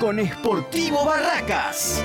con Sportivo Barracas.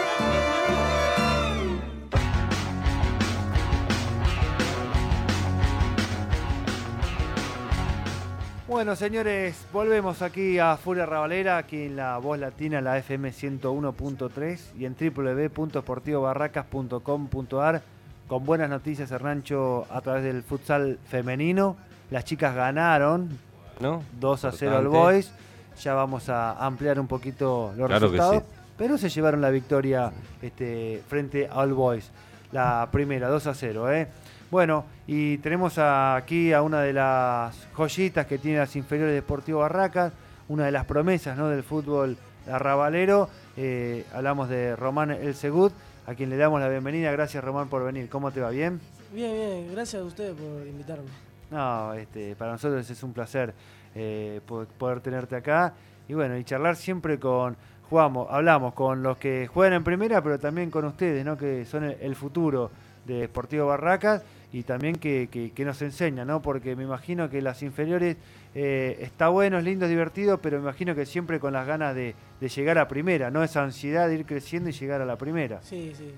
Bueno, señores, volvemos aquí a Furia Rabalera, aquí en la Voz Latina, la FM 101.3 y en www.sportivobarracas.com.ar con buenas noticias, Hernancho, a través del futsal femenino. Las chicas ganaron, ¿no? 2-0 al Boys. Ya vamos a ampliar un poquito los resultados, pero se llevaron la victoria frente al Boys. La primera, 2-0, Bueno, y tenemos aquí a una de las joyitas que tiene las inferiores de Sportivo Barracas, una de las promesas, ¿no?, del fútbol arrabalero. Hablamos de Román El Segud, a quien le damos la bienvenida. Gracias, Román, por venir. ¿Cómo te va? ¿Bien? Bien, bien. Gracias a ustedes por invitarme. No, para nosotros es un placer poder tenerte acá. Y bueno, y charlar siempre hablamos con los que juegan en primera, pero también con ustedes, ¿no?, que son el futuro de Sportivo Barracas. Y también que nos enseña, ¿no? Porque me imagino que las inferiores está bueno, es lindo, es divertido, pero me imagino que siempre con las ganas de llegar a primera, ¿no? Esa ansiedad de ir creciendo y llegar a la primera. Sí, sí.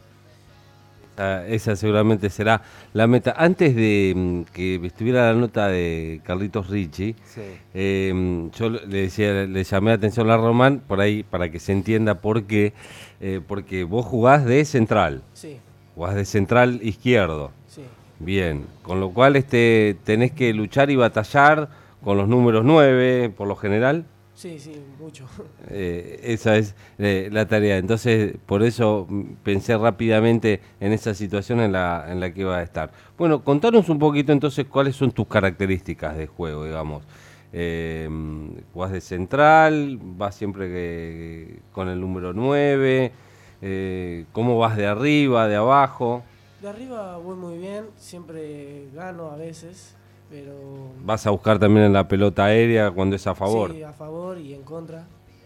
Esa seguramente será la meta. Antes de que estuviera la nota de Carlitos Ricci, sí. Yo le llamé la atención a Román, por ahí, para que se entienda por qué, porque vos jugás de central. Sí. Jugás de central izquierdo. Sí. Bien, con lo cual tenés que luchar y batallar con los números 9, por lo general. Sí, sí, mucho. Esa es la tarea. Entonces, por eso pensé rápidamente en esa situación en la que iba a estar. Bueno, contanos un poquito entonces cuáles son tus características de juego, digamos. Jugás de central, vas siempre con el número 9, ¿cómo vas de arriba, de abajo? De arriba voy muy bien, siempre gano a veces, pero... ¿Vas a buscar también en la pelota aérea cuando es a favor? Sí, a favor y en contra.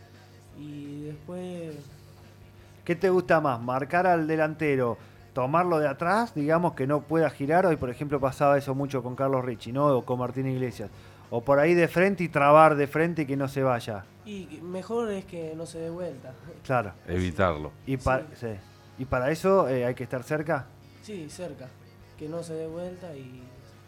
Y después... ¿Qué te gusta más? ¿Marcar al delantero, tomarlo de atrás, digamos, que no pueda girar? Hoy, por ejemplo, pasaba eso mucho con Carlos Ricci, ¿no? O con Martín Iglesias. O por ahí de frente y trabar de frente y que no se vaya. Y mejor es que no se dé vuelta. Claro. Evitarlo. Y para eso hay que estar cerca. Sí, cerca. Que no se dé vuelta y...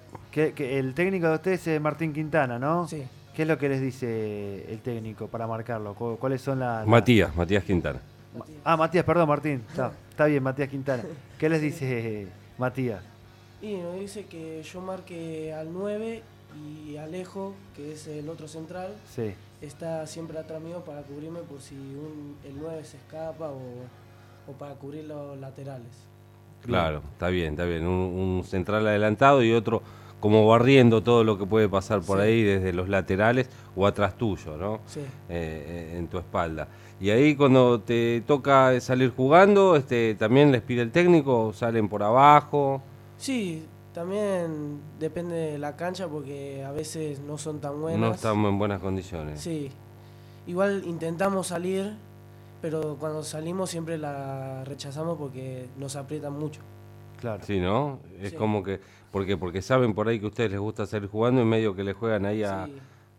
Que el técnico de ustedes es Martín Quintana, ¿no? Sí. ¿Qué es lo que les dice el técnico para marcarlo? ¿Cuáles son las...? Matías Quintana. Matías, perdón, Martín. Está bien, Matías Quintana. ¿Qué les dice Matías? Y nos dice que yo marque al 9 y Alejo, que es el otro central, sí, está siempre atrás mío para cubrirme por si el 9 se escapa o para cubrir los laterales. Claro, está bien. Un central adelantado y otro como barriendo todo lo que puede pasar por ahí desde los laterales o atrás tuyo, ¿no? Sí. En tu espalda. Y ahí cuando te toca salir jugando, también les pide el técnico, salen por abajo. Sí, también depende de la cancha porque a veces no son tan buenas. No estamos en buenas condiciones. Sí. Igual intentamos salir, pero cuando salimos siempre la rechazamos porque nos aprietan mucho. Claro. Sí, ¿no? Es como que... Porque saben por ahí que a ustedes les gusta salir jugando y medio que le juegan ahí a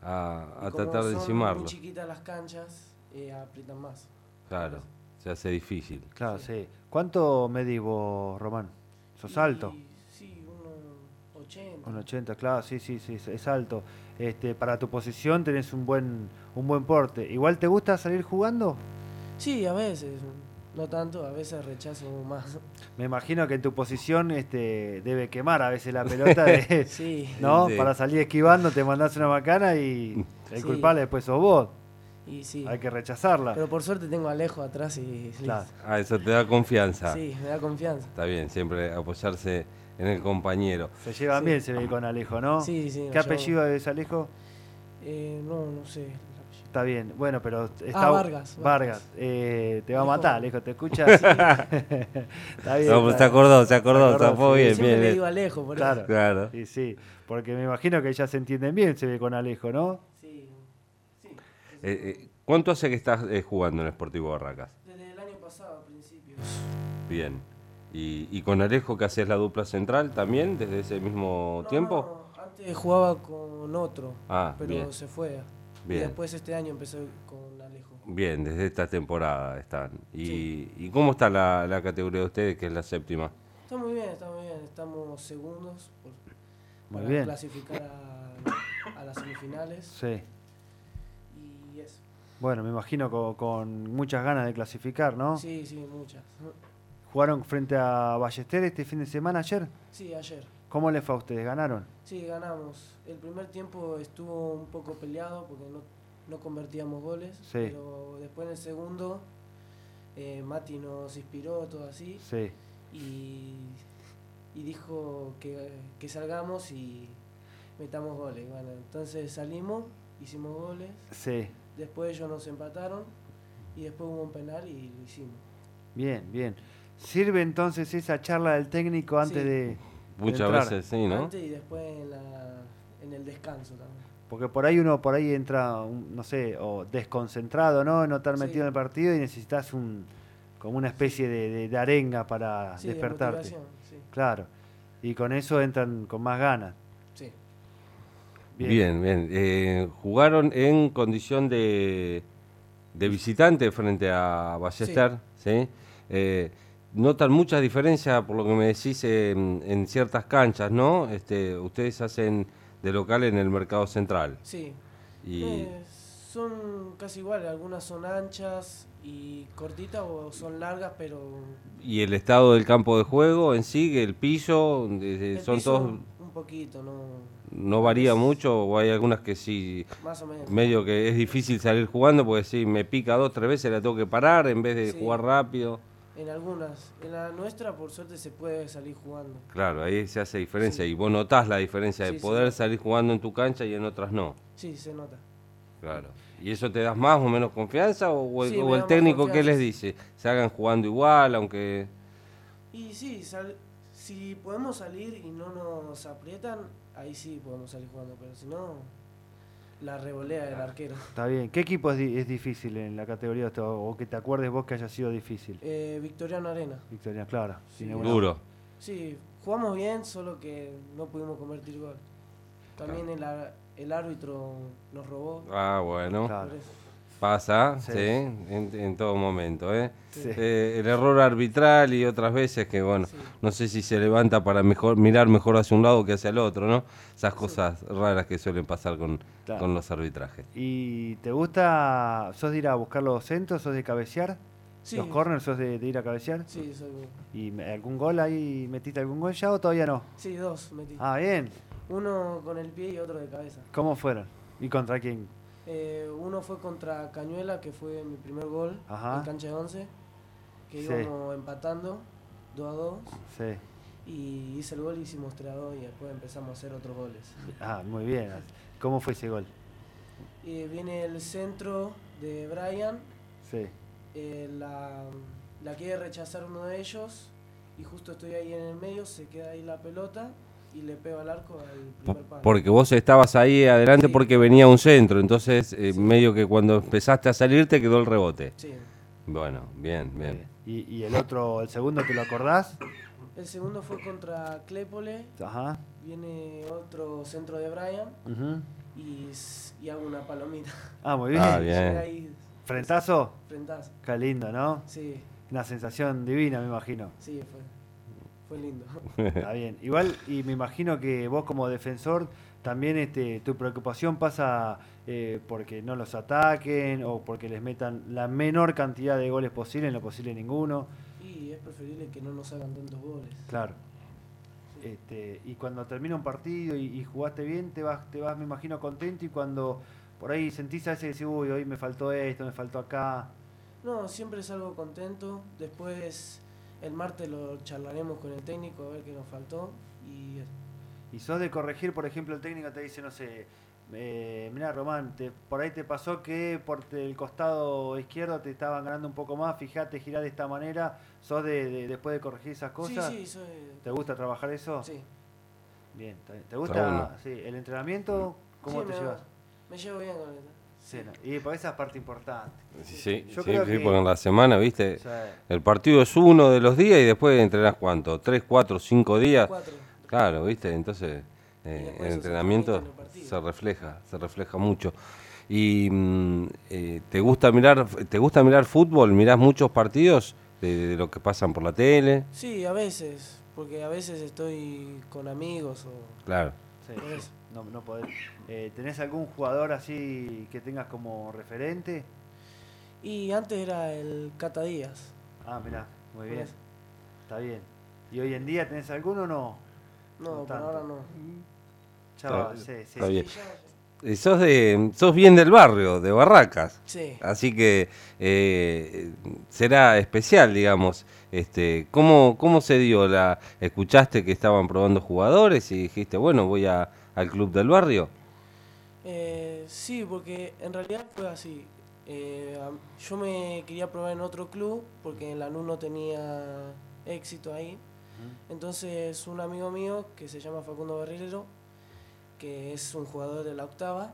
tratar de encimarlo. Muy chiquitas las canchas, aprietan más. Claro, se hace difícil. Claro, sí. ¿Cuánto medís vos, Román? ¿Sos alto? Sí, 1,80. 1,80, claro, sí, es alto. Para tu posición tenés un buen porte. ¿Igual te gusta salir jugando? Sí, a veces. No tanto, a veces rechazo más. Me imagino que en tu posición debe quemar a veces la pelota, sí. ¿no? Sí. Para salir esquivando te mandás una macana y el culpable después sos vos. Y sí. Hay que rechazarla. Pero por suerte tengo a Alejo atrás y... Claro. Eso te da confianza. Sí, me da confianza. Está bien, siempre apoyarse en el compañero. Se llevan bien, se ve con Alejo, ¿no? Sí. ¿Qué apellido es Alejo? No sé. Está bien, bueno, pero está... Vargas. Te va a matar, Alejo, ¿te escuchas? Sí. Está bien. No, pues se acordó, está muy bien. Siempre le digo Alejo, por eso. Claro. Sí, porque me imagino que ya se entienden bien, se ve con Alejo, ¿no? Sí. ¿Cuánto hace que estás jugando en Sportivo Barracas? Desde el año pasado, a principios. Bien. ¿Y con Alejo que haces la dupla central también desde ese mismo tiempo? No, antes jugaba con otro, pero bien. se fue. Bien. Y después este año empecé con Alejo. parejo. Bien, desde esta temporada están. Sí. ¿Y cómo está la categoría de ustedes, que es la séptima? Está muy bien, está muy bien. Estamos segundos Muy para bien. clasificar a las semifinales. Sí. Y eso. Bueno, me imagino con muchas ganas de clasificar, ¿no? Sí, sí, muchas. ¿Jugaron frente a Ballester este fin de semana ayer? Sí, ayer. ¿Cómo les fue a ustedes? ¿Ganaron? Sí, ganamos. El primer tiempo estuvo un poco peleado porque no convertíamos goles. Sí. Pero después en el segundo, Mati nos inspiró, todo así. Sí. Y dijo que salgamos y metamos goles. Bueno, entonces salimos, hicimos goles. Sí. Después ellos nos empataron y después hubo un penal y lo hicimos. Bien, bien. ¿Sirve entonces esa charla del técnico antes Sí. de Muchas entrar? veces sí, ¿no? Antes y después en el descanso también. Porque por ahí uno entra, no sé, o desconcentrado, ¿no? No estar Sí. metido en el partido y necesitas como una especie de arenga para Sí, de despertarte. motivación, sí. Claro. Y con eso entran con más ganas. Sí. Bien, bien. Jugaron en condición de visitante frente a Ballester, ¿sí? Notan muchas diferencias, por lo que me decís, en ciertas canchas, ¿no? Ustedes hacen de local en el Mercado Central. Sí. Y Son casi iguales, algunas son anchas y cortitas o son largas, pero ¿Y el estado del campo de juego en sí, el piso, el son piso todos, un poquito, no varía mucho o hay algunas que sí, más o menos. medio que es difícil salir jugando porque si me pica 2 o 3 veces la tengo que parar en vez de Sí. jugar rápido? En algunas, en la nuestra por suerte se puede salir jugando. Claro, ahí se hace diferencia Sí. y vos notás la diferencia de Sí, poder sí. salir jugando en tu cancha y en otras no. Sí, se nota. Claro. ¿Y eso te das más o menos confianza o Sí, o me da el más técnico qué confianza. les dice? ¿Se hagan jugando igual, aunque...? Y sí, si podemos salir y no nos aprietan, ahí sí podemos salir jugando, pero si no, la revolea del arquero. Está bien. ¿Qué equipo es difícil en la categoría o que te acuerdes vos que haya sido difícil? Victoriano Arena. Victoria, claro. Sí. Tiene buena- Duro. Sí, jugamos bien, solo que no pudimos convertir gol. También el árbitro nos robó. Ah, bueno. Claro. Por eso. Pasa, Sí. sí, en todo momento, ¿eh? Sí. El error arbitral y otras veces que, bueno, Sí. no sé si se levanta para mirar mejor hacia un lado que hacia el otro, ¿no? Esas cosas raras que suelen pasar Claro. con los arbitrajes. ¿Y te gusta, sos de ir a buscar los centros, sos de cabecear? Sí. ¿Los corners sos de ir a cabecear? Sí, soy ¿Y algún gol ahí, metiste algún gol ya o todavía no? Sí, 2 metí. Ah, bien. Uno con el pie y otro de cabeza. ¿Cómo fueron? ¿Y contra quién? Uno fue contra Cañuela, que fue mi primer gol Ajá. en cancha de 11, que Sí. íbamos empatando 2-2 Sí. y hice el gol y hicimos 3-2 y después empezamos a hacer otros goles. Ah, muy bien. ¿Cómo fue ese gol? Viene el centro de Brian, Sí. la quiere rechazar uno de ellos y justo estoy ahí en el medio, se queda ahí la pelota y le pego al arco al primer palo. Porque vos estabas ahí adelante Sí. porque venía un centro, entonces Sí. medio que cuando empezaste a salir te quedó el rebote. Sí. Bueno, bien, bien. ¿Y el otro, el segundo, te lo acordás? El segundo fue contra Clépole, Ajá. viene otro centro de Brian Ujú. y hago una palomita. Ah, muy bien. Ah, bien. Llega ahí, ¿Frentazo? frentazo. Qué lindo, ¿no? Sí, Una sensación divina, me imagino. sí, fue lindo. Está bien. Igual, y me imagino que vos como defensor también tu preocupación pasa porque no los ataquen o porque les metan la menor cantidad de goles posible, en lo posible ninguno. Y es preferible que no nos hagan tantos goles. Claro. Y cuando termina un partido y jugaste bien, te vas, me imagino, contento, y cuando por ahí sentís a veces que decís, uy, hoy me faltó esto, me faltó acá. No, siempre salgo contento. Después el martes lo charlaremos con el técnico a ver qué nos faltó. Y Y sos de corregir, por ejemplo, el técnico te dice, no sé, mirá Román, por ahí te pasó que por el costado izquierdo te estaban ganando un poco más, fíjate, girá de esta manera. ¿Sos después de corregir esas cosas? sí, soy... ¿Te gusta trabajar eso? Sí. Bien, está bien. ¿Te Está gusta bueno. sí, el entrenamiento? ¿Cómo Sí, te llevas? Me llevo bien con él. Sí, no, y por esa es parte importante. Sí, Yo sí, creo sí, que- porque en la semana, viste, O sea, el partido es uno de los días y después entrenás ¿cuánto? 3, 4, 5 días. 4. Claro, viste, entonces después el eso se entrenamiento transmite en el partido. se refleja mucho. ¿Y te gusta mirar fútbol? ¿Mirás muchos partidos de lo que pasan por la tele? Sí, a veces, porque a veces estoy con amigos o... Claro. Sí, por eso. no podés. ¿Tenés algún jugador así que tengas como referente? Y antes era el Cata Díaz. Ah, mirá, muy Por bien. eso. Está bien. ¿Y hoy en día tenés alguno o no? No, por tanto. ahora no. Ya va, sí. Está bien. Sí, Sos bien del barrio, de Barracas. sí. Así que será especial, digamos. ¿Cómo se dio? ¿Escuchaste que estaban probando jugadores y dijiste, bueno, voy al club del barrio? Sí, porque en realidad fue así. Yo me quería probar en otro club porque en Lanús no tenía éxito ahí. Entonces un amigo mío que se llama Facundo Barrilero, que es un jugador de la octava,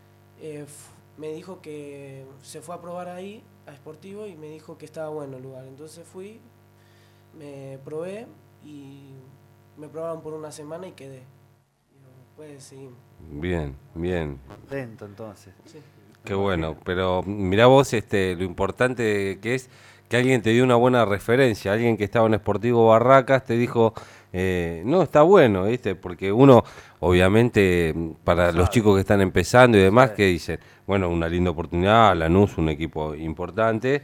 me dijo que se fue a probar ahí, a Sportivo, y me dijo que estaba bueno el lugar. Entonces fui, me probé y me probaron por una semana y quedé. Y después seguimos. Bien, bien. Contento entonces. Sí. Qué bueno, pero mirá vos lo importante que es que alguien te dio una buena referencia, alguien que estaba en Sportivo Barracas te dijo, no, está bueno, ¿viste? Porque uno, obviamente, para los chicos que están empezando y demás, que dicen, bueno, una linda oportunidad, Lanús, un equipo importante,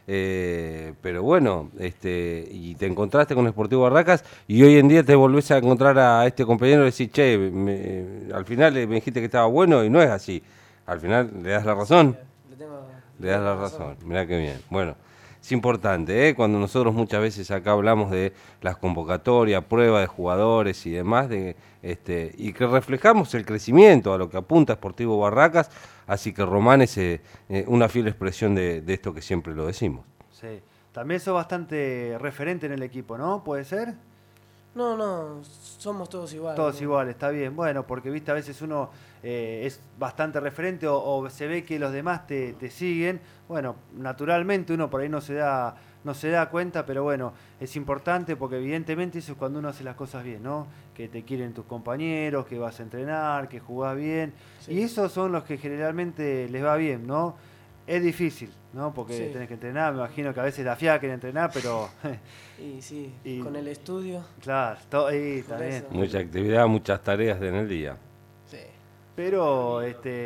pero bueno, y te encontraste con Sportivo Barracas y hoy en día te volvés a encontrar a este compañero y decís, che, al final me dijiste que estaba bueno y no es así. Al final le das la razón. Sí, le das la razón. Mirá qué bien. Bueno, es importante, cuando nosotros muchas veces acá hablamos de las convocatorias, pruebas de jugadores y demás, y que reflejamos el crecimiento a lo que apunta Sportivo Barracas, así que Román es una fiel expresión de esto que siempre lo decimos. Sí. También sos bastante referente en el equipo, ¿no? ¿Puede ser? No, somos todos iguales. Todos ¿no? iguales, está bien. Bueno, porque viste, a veces uno es bastante referente o se ve que los demás te siguen. Bueno, naturalmente uno por ahí no se da cuenta, pero bueno, es importante porque evidentemente eso es cuando uno hace las cosas bien, ¿no? Que te quieren tus compañeros, que vas a entrenar, que jugás bien. Sí. Y esos son los que generalmente les va bien, ¿no? Es difícil, ¿no? Porque Sí. tenés que entrenar, me imagino que a veces la fiada quiere entrenar, pero... Y sí, Y- con el estudio. claro, ahí Por también. eso. Mucha actividad, muchas tareas en el día. Sí. Pero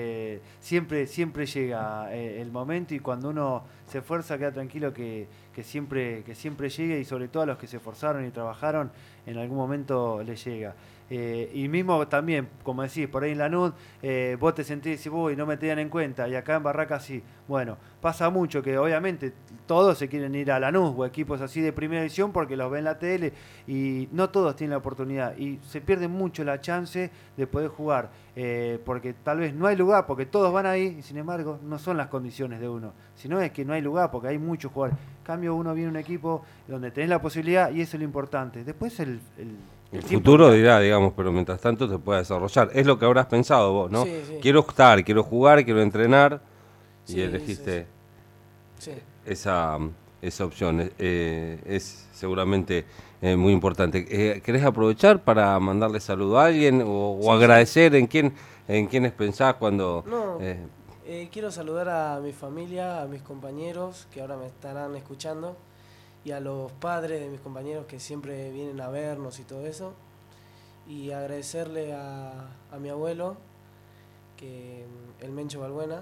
siempre llega el momento y cuando uno se esfuerza queda tranquilo que siempre llegue y sobre todo a los que se esforzaron y trabajaron en algún momento les llega. Y mismo también, como decís, por ahí en Lanús vos te sentís y decís, uy, no me tenían en cuenta, y acá en Barracas sí. Bueno, pasa mucho que obviamente todos se quieren ir a Lanús o equipos así de primera división porque los ven en la tele y no todos tienen la oportunidad y se pierde mucho la chance de poder jugar porque tal vez no hay lugar porque todos van ahí y sin embargo no son las condiciones de uno, sino es que no hay lugar porque hay muchos jugadores. En cambio uno viene a un equipo donde tenés la posibilidad y eso es lo importante. Después el tiempo futuro dirá. dirá, digamos, pero mientras tanto se puede desarrollar. Es lo que habrás pensado vos, ¿no? Sí. Quiero estar, quiero jugar, quiero entrenar y Sí, elegiste Sí. esa opción. Es seguramente muy importante. ¿Querés aprovechar para mandarle saludo a alguien o Sí, agradecer en quiénes pensás cuando... No, quiero saludar a mi familia, a mis compañeros que ahora me estarán escuchando y a los padres de mis compañeros que siempre vienen a vernos y todo eso. Y agradecerle a mi abuelo, que el Mencho Balbuena.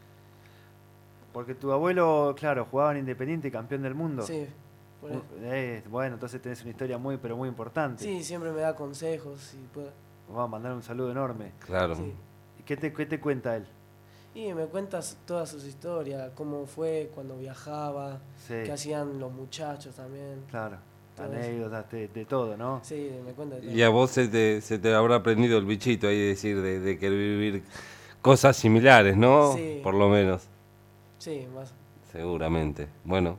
Porque tu abuelo, claro, jugaba en Independiente, campeón del mundo. Sí, por eso. Bueno, entonces tenés una historia pero muy importante. Sí, siempre me da consejos y puedo. Vamos a mandar un saludo enorme. Claro. Sí. ¿Y qué te cuenta él? Y me cuentas todas sus historias, cómo fue cuando viajaba, Sí, qué hacían los muchachos también. claro. Todo eso. Anécdotas de todo, ¿no? Sí, me cuenta de todo. Y a vos se te habrá aprendido el bichito ahí de decir, de querer vivir cosas similares, ¿no? Sí. Por lo menos. Sí, más. Seguramente. Bueno,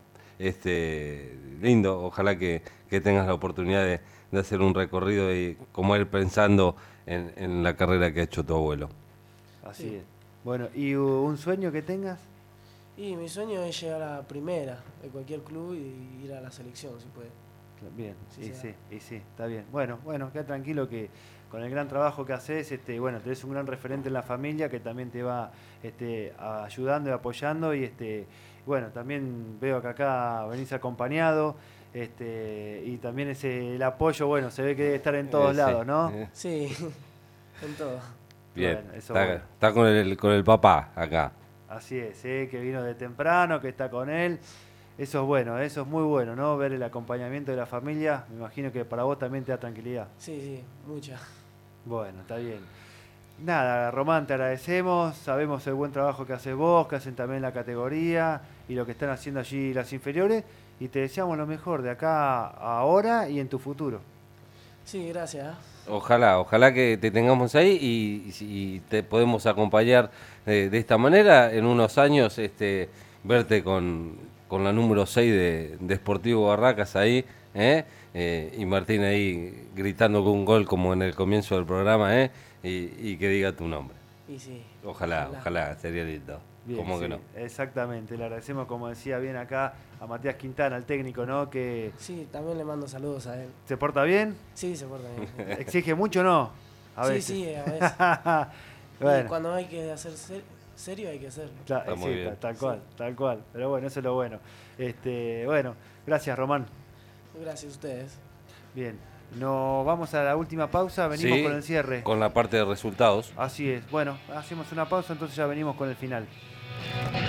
lindo. Ojalá que tengas la oportunidad de hacer un recorrido como él pensando en la carrera que ha hecho tu abuelo. Así Sí. es. Bueno, ¿y un sueño que tengas? Y mi sueño es llegar a primera de cualquier club y ir a la selección, si puede. Bien, Sí, sí, está bien. Bueno, queda tranquilo que con el gran trabajo que haces, bueno, tenés un gran referente en la familia que también te va ayudando y apoyando y bueno, también veo que acá venís acompañado y también el apoyo, bueno, se ve que debe estar en todos lados, ¿no? Sí, en todo. Bien, Bueno, eso está con el papá acá. Así es, que vino de temprano, que está con él. Eso es bueno, eso es muy bueno, ¿no? Ver el acompañamiento de la familia, me imagino que para vos también te da tranquilidad. Sí, mucha. Bueno, está bien. Nada, Román, te agradecemos, sabemos el buen trabajo que haces vos, que hacen también la categoría y lo que están haciendo allí las inferiores, y te deseamos lo mejor de acá a ahora y en tu futuro. Sí, gracias. Ojalá que te tengamos ahí y te podemos acompañar de esta manera. En unos años verte con la número 6 de Sportivo Barracas ahí, y Martín ahí gritando con un gol como en el comienzo del programa, y que diga tu nombre. Y sí. Ojalá, sería lindo. Bien, ¿Cómo sí, que no? Exactamente, le agradecemos, como decía bien acá, a Matías Quintana, el técnico, ¿no? Que Sí, también le mando saludos a él. ¿se porta bien? Sí, se porta bien. ¿Exige mucho o no? A veces. Sí, a veces. Bueno. Y cuando hay que hacer serio, hay que hacerlo. Claro, Está muy bien. tal cual. Pero bueno, eso es lo bueno. Bueno, gracias, Román. Gracias a ustedes. Bien, nos vamos a la última pausa, venimos Sí, con el cierre. Con la parte de resultados. Así es. Bueno, hacemos una pausa, entonces ya venimos con el final.